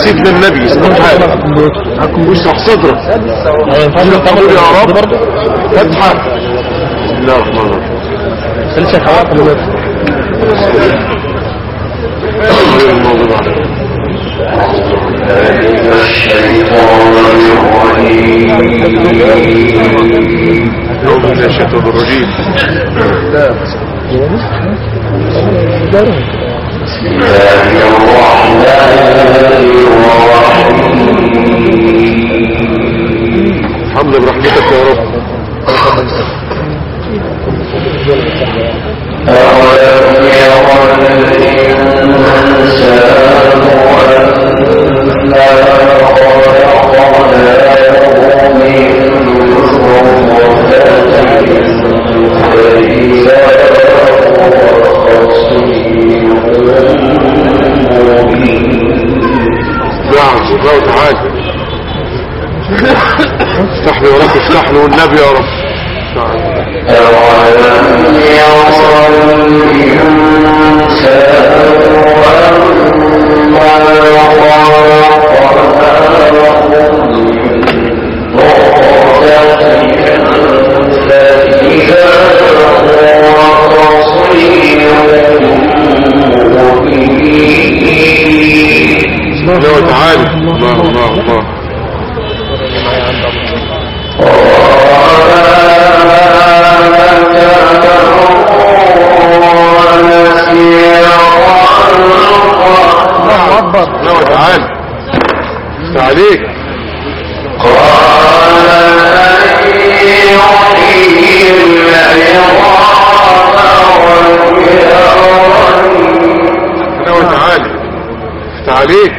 سيدنا النبي واشرح صدرك قول يا رب فتحة. بسم الله الرحمن الرحيم. الشيطان الرجيم أعوذ بالله من الشيطان الرجيم. بسم الله الرحمن الرحيم. الحمد برحمتك يا رب. أولم ير الإنسان أنا خلقناه من نطفة فإذا هو خصيم مبين. نعم الله تعالى. افتح لي ورب افتح له والنبي يا رب. أولم ير الله تعالى. الله الله الله. الله تعالى. عليك. الله تعالى. عليك.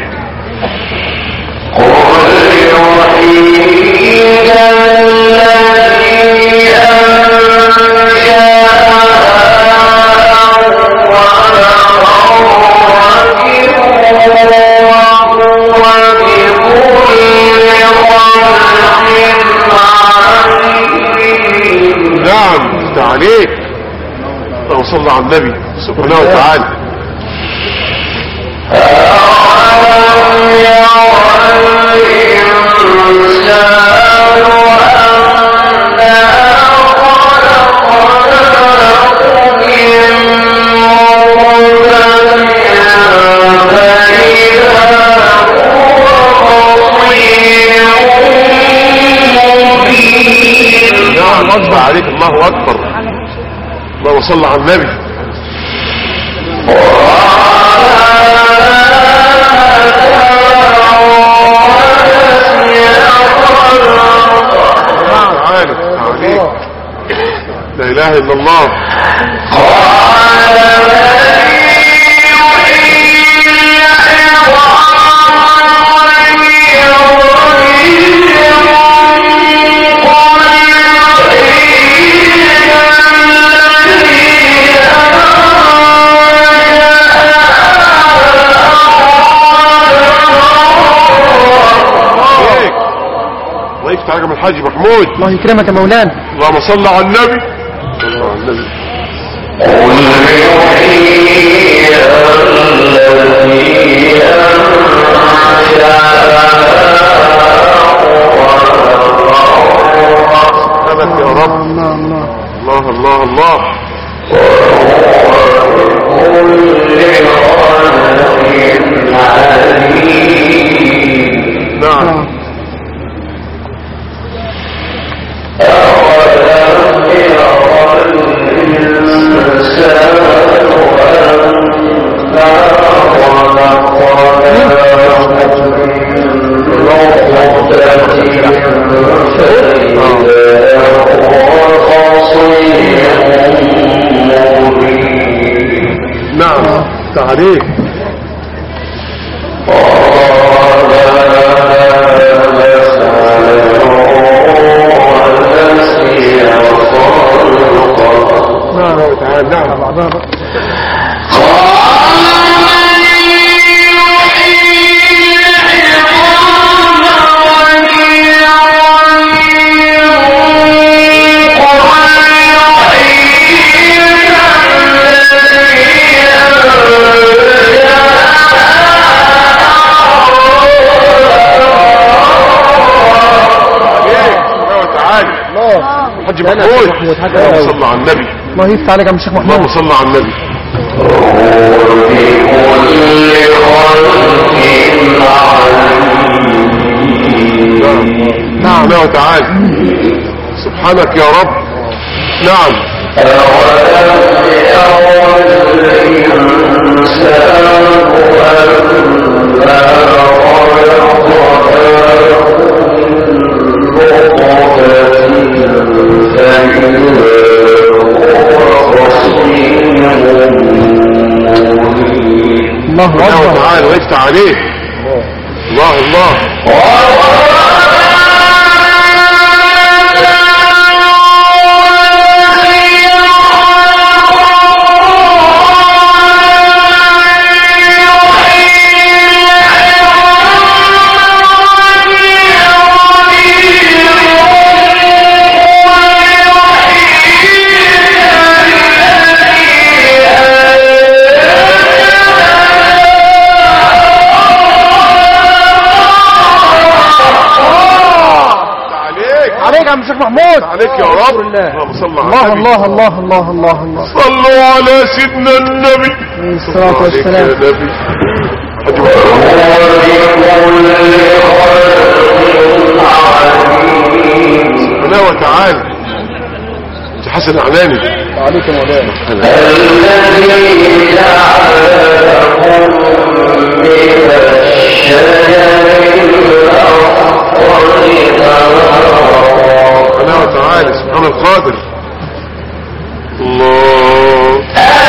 نعم عليك. اللهم صل على النبي سبحانه وتعالى. أكبر عليك. الله أكبر. اللهم صل على النبي. عليك. لا إله إلا الله. تعالى من الحاج محمود. الله يكرمك يا مولانا. اللهم صل على النبي. صل على النبي. ثبت يا رب. الله الله الله. نعم. نعم تعليق. نعم تعالى. نعم حاج محمود اللهم صل على النبي. الله يفتح عليك يا الشيخ محمود. اللهم صل على النبي. نعم الله تعالى. سبحانك يا رب. نعم. الله تعالى ويفتح عليه. الله الله. الشيخ محمود عليك يا رب. اللهم صل على النبي. الله الله الله الله الله. صلوا على سيدنا النبي الصلاة والسلام. الله وتعالى. انت حسن اعلاني عليك يا مولانا. الذي جعلكم من الشجر الله تعالى سبحان القادر. الله.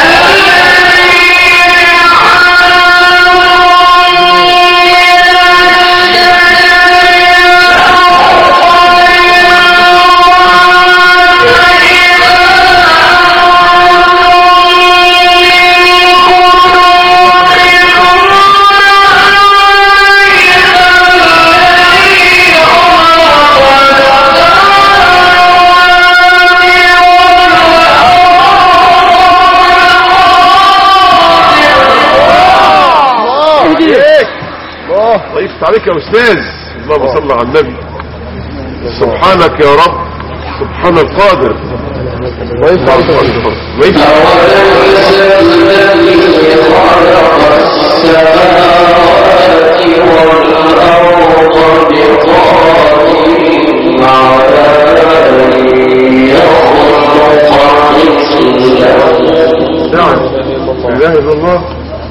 الله عليك يا استاذ. اللهم صل على النبي. سبحانك يا رب. سبحان القادر. ويفتح عليك ويفتح نعم. لا اله الا الله.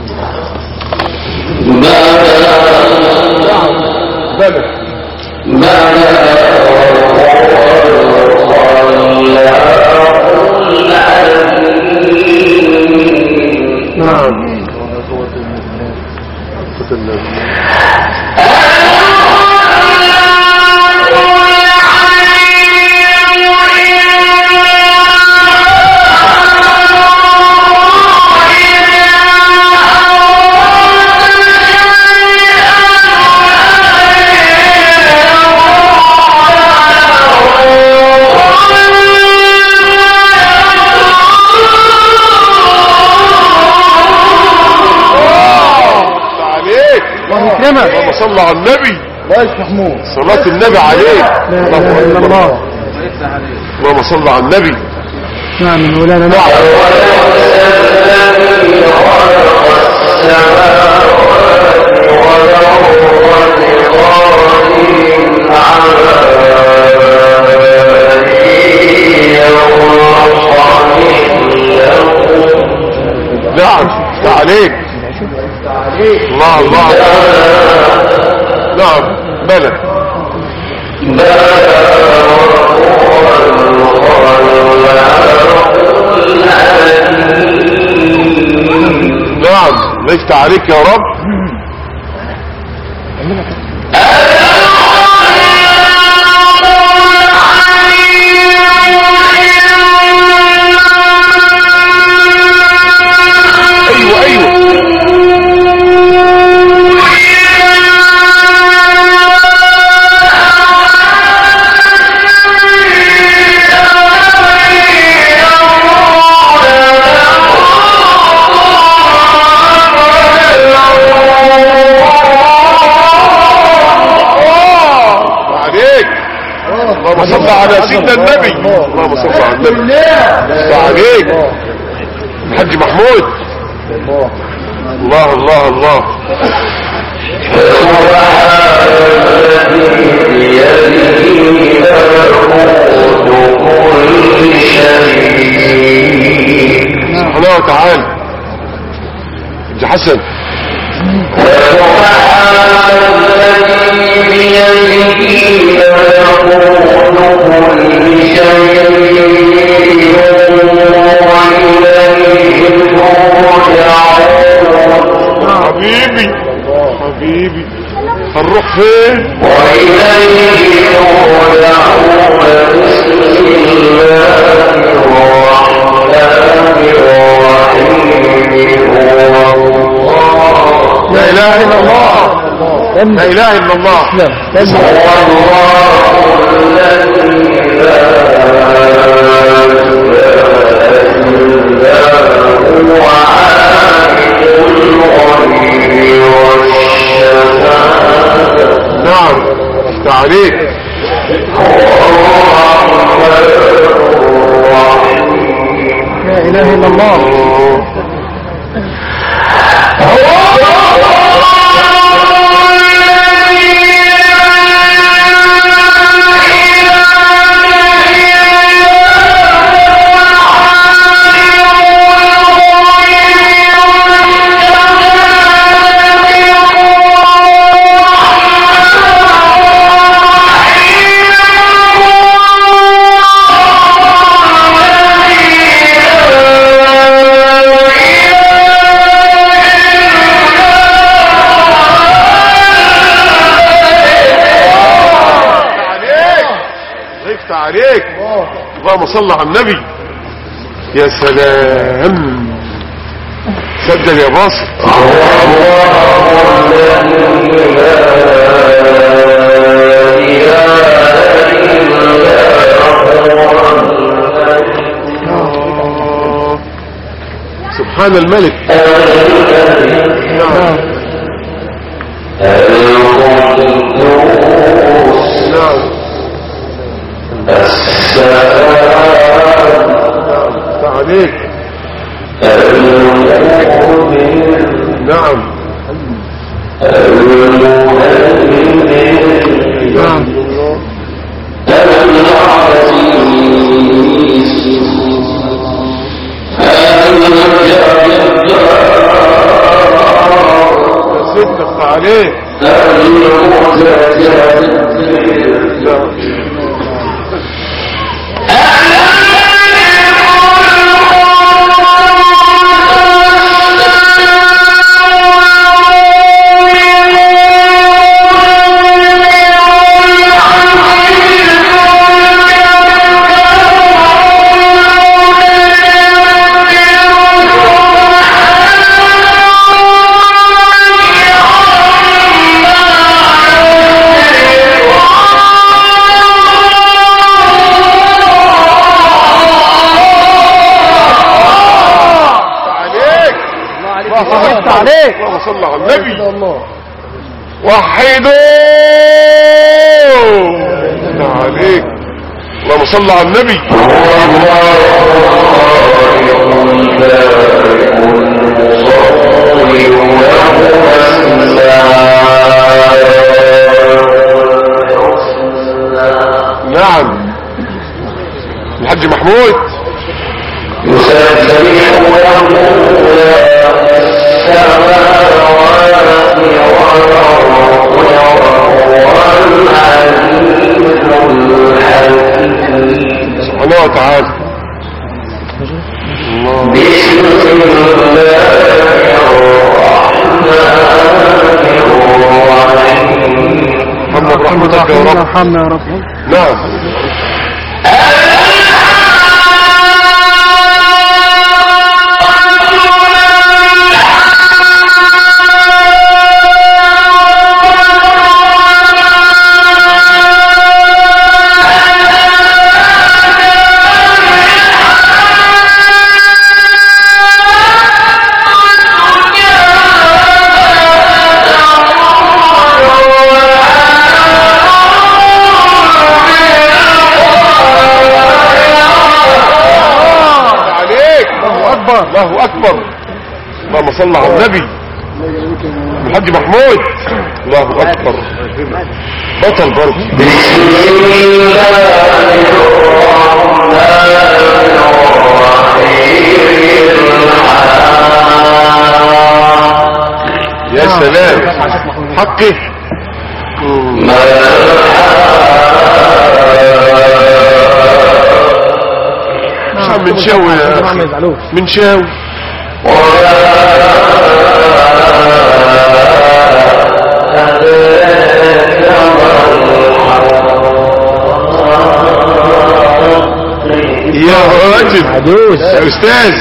اللهم صل على النبي. محمود صلاة النبي عليه. لا اله الا الله. اللهم صل على النبي. نعم مولانا. نعم. نعم عليك. الله الله. نعم ملك. نعم ليست عليك يا رب. ايوه ايوه. اللهم صل على سيدنا النبي. اللهم صل على النبي. صل عليك الحاج محمود. الله الله الله. سبحانه وتعالى. حاج حسن. حبيبي حبيبي هنروح فين؟ وإليه ترجعون. بسم الله الرحمن الرحيم. لا اله الا الله. لا اله الا الله. هو الله الذي لا إله إلا هو عالم الغيب والشهادة. نعم تعليق. لا اله الا الله. عليك. اللهم صل على النبي. يا سلام. سجل يا باصر. سبحان الملك. نعم نعم. عليك. نعم نعم. صدق عليك. اللهم صل على النبي. وحدوا عليك. اللهم صل على النبي. نعم الحاج محمود. سبحانه وتعالى. بسم الله الرحمن الرحيم. محمد رحمتك يا رب. ارحمنا يا رب. نعم Yeah. اللهم صل على النبي. الحاج محمود الله اكبر بطل برضه. بسم الله الرحمن الرحيم. يا سلام حقه من شاوي يا أخي من شاوي. يا راجل يا أستاذ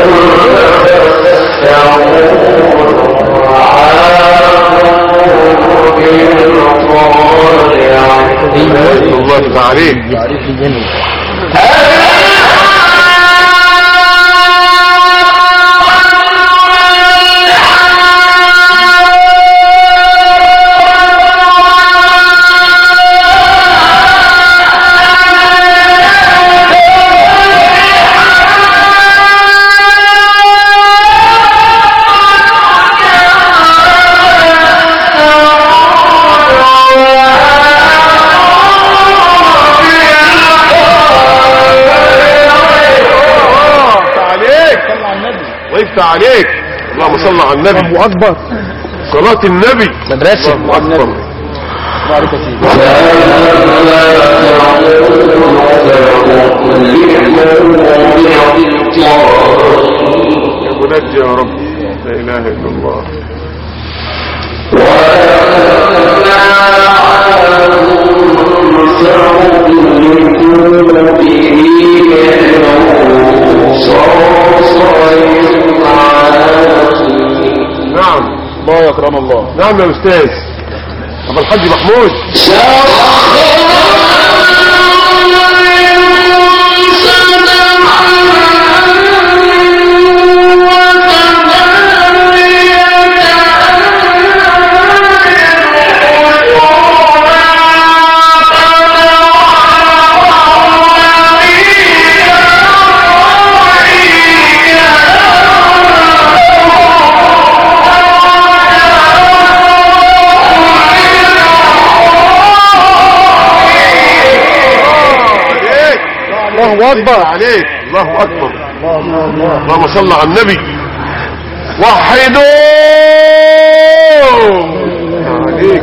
الله يفتح عليك. ويفتح عليك. اللهم صل على النبي. الله اكبر. صلاة النبي مدرسة. الله اكبر. بارك فيك. يا منجي يا رب لا اله الا الله. نعم الله يكرم الله. نعم يا استاذ ابو الحاج محمود. الله اكبر عليك. الله اكبر. اللهم صل على النبي. وحدوا عليك.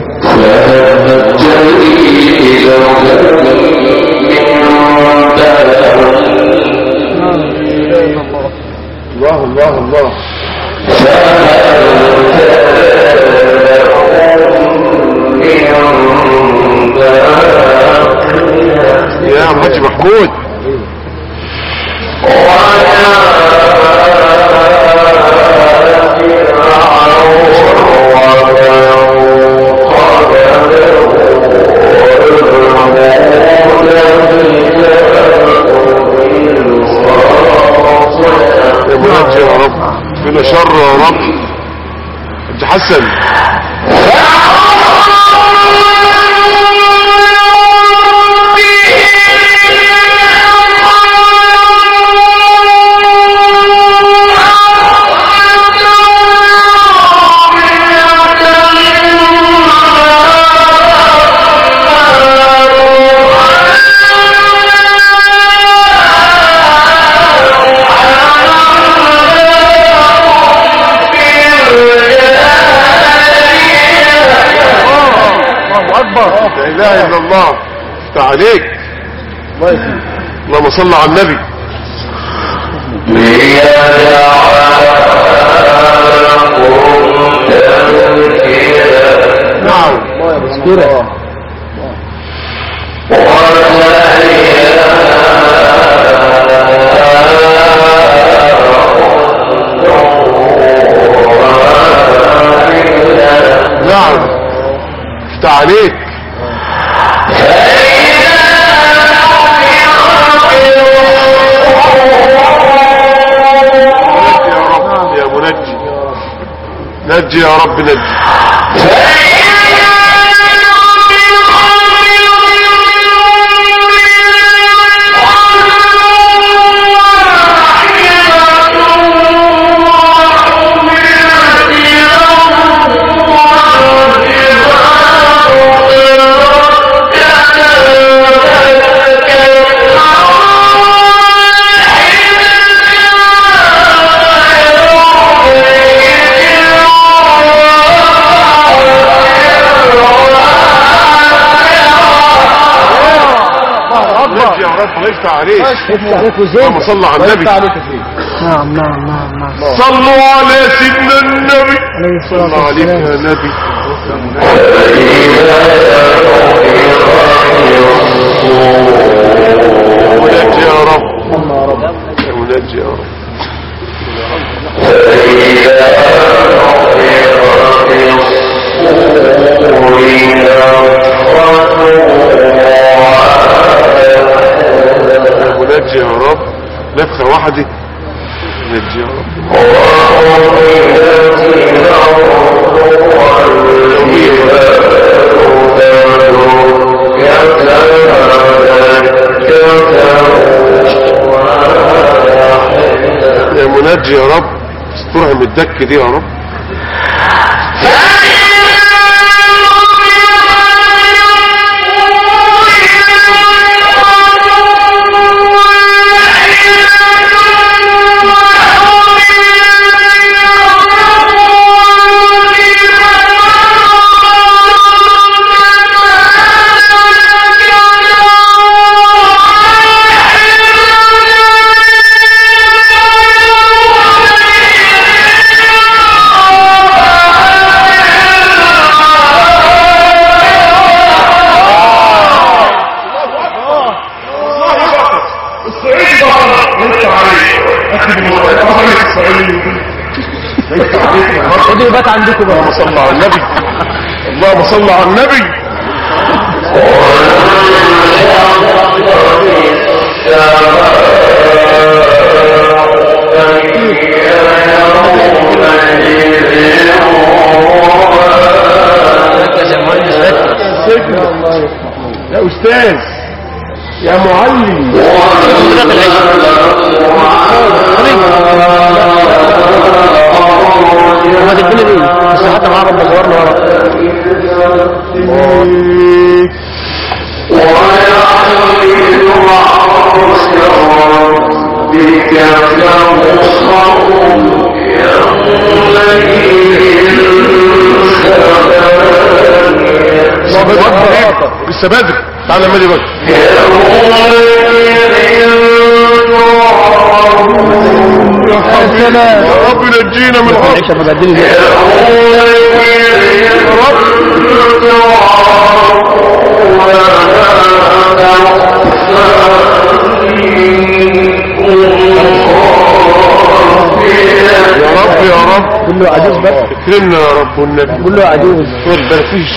الله الله الله. يا حاج محمود يا رب فينا شر يا رب. انت حسن لا اله الا الله. افتح عليك. اللهم صل على النبي. نعم نعم افتح عليك. يا منجي نجي يا رب نجي. الله يفتح عليك. يفتح عليك وزين. اللهم صل على النبي. يفتح عليك فيه. نعم نعم نعم نعم. صلوا على سيدنا النبي. صلى عليك يا نبي. منجي يا رب. منجي يا رب. منجي يا رب. نفخة واحدة. منجي يا رب. يا منجي يا رب استرها من الدك دي يا رب. خدوا بات عندكم بقى. اللهم صل على النبي. اللهم صل على النبي. يا أستاذ يا معلم. ما تديني ليه؟ بس حتى مع رب صورنا ورا. لسه بدري. تعالى مالي بقى. يا رب نجينا من الحرب. يا رب كله عجوز بقى. اكرمنا يا رب والنبي. كله عجوز. برفيش.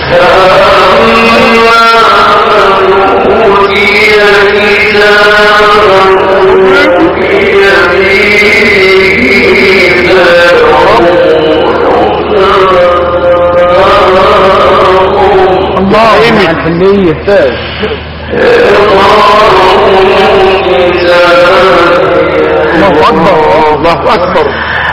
الله على الحنية. الله أكبر. الله أكبر.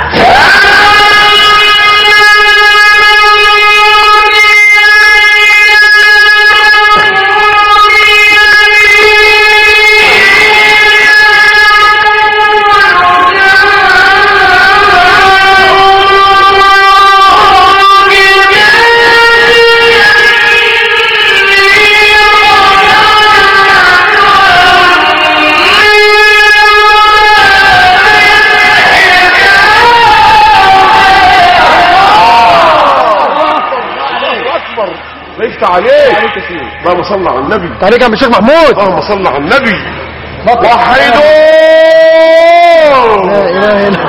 ليست عليك. اللهم صل على النبي. تعليق يا الشيخ محمود. اللهم صل على النبي. وحيدوا. لا اله الا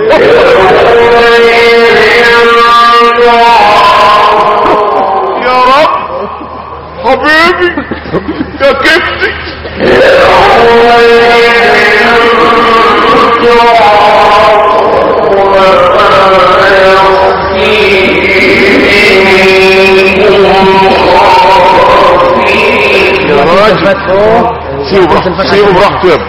الله. يا رب حبيبي يا كفتي. يا راجل سيبه براحته يا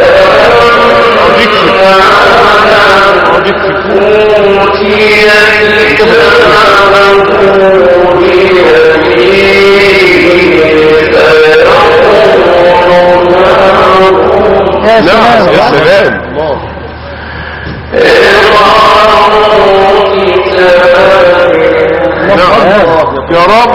ابني. يا سلام. نعم يا رب.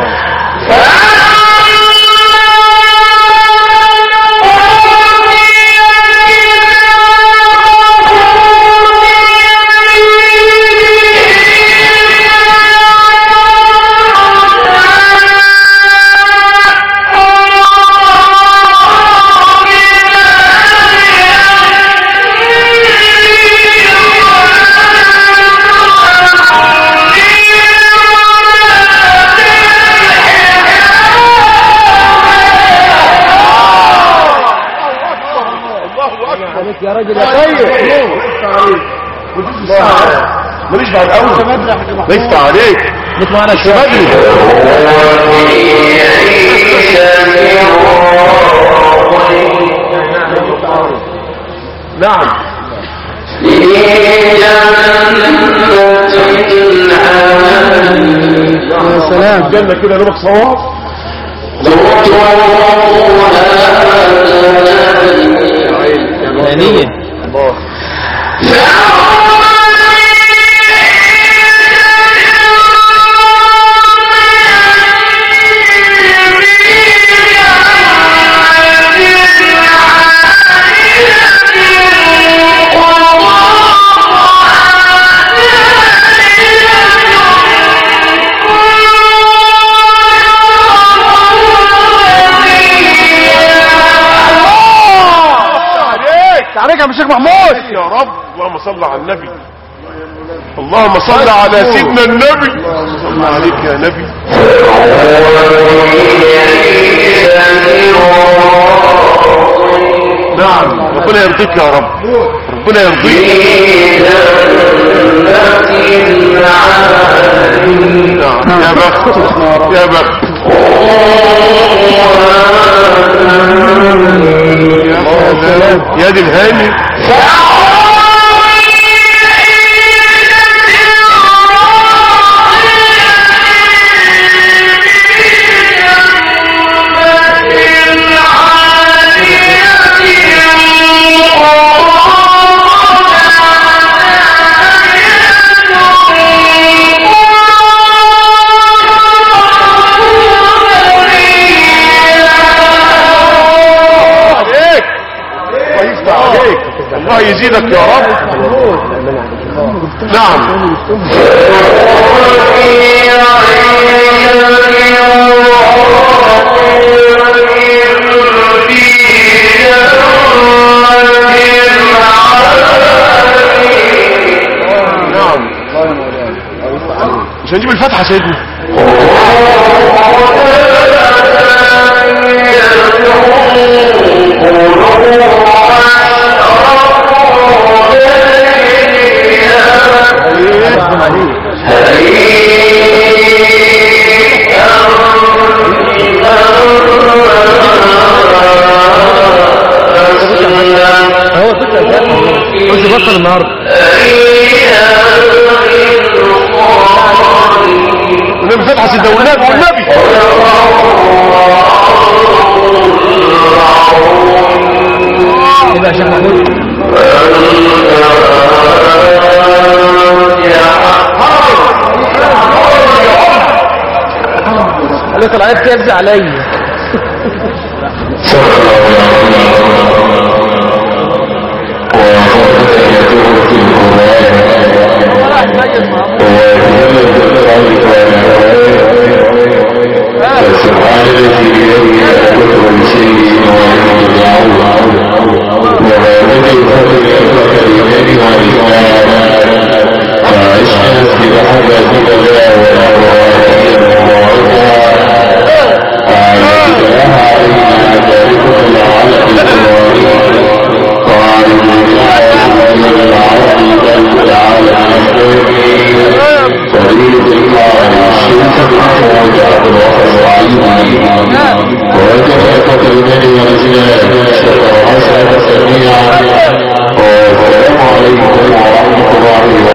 يا راجل يا طيب. ماليش بعد قوي. ليس عليك. مش معنا شويه بدري. نعم. يا سلام. جنة كده نبقى صواب. ثانية عليك يا شيخ محمود. يا رب. اللهم صل على النبي. اللهم صل على سيدنا النبي. اللهم صل عليك يا نبي. نعم. ربنا يرضيك يا رب. ربنا يرضيك. نعم. يا بخت يا بخت. يا سلام. يا دي الهاني. الله يزيدك يا رب. نعم. نعم. مش هنجيب الفتحة سيدنا. بطل النهارده النبي فتحة سيدنا والنبي والنبي. كده يا شيخ محمود. قالت العيب ترجع عليا. فسبحان الذي بيده كل شيء وهذه الفضل كلمات والإسلام فعشنا في محبة الله والأرواح أعلمك لها علينا ذلك العالم وعلم العالم العالم فريد الله الشمس وجعل الله وجهك بالبر والجلال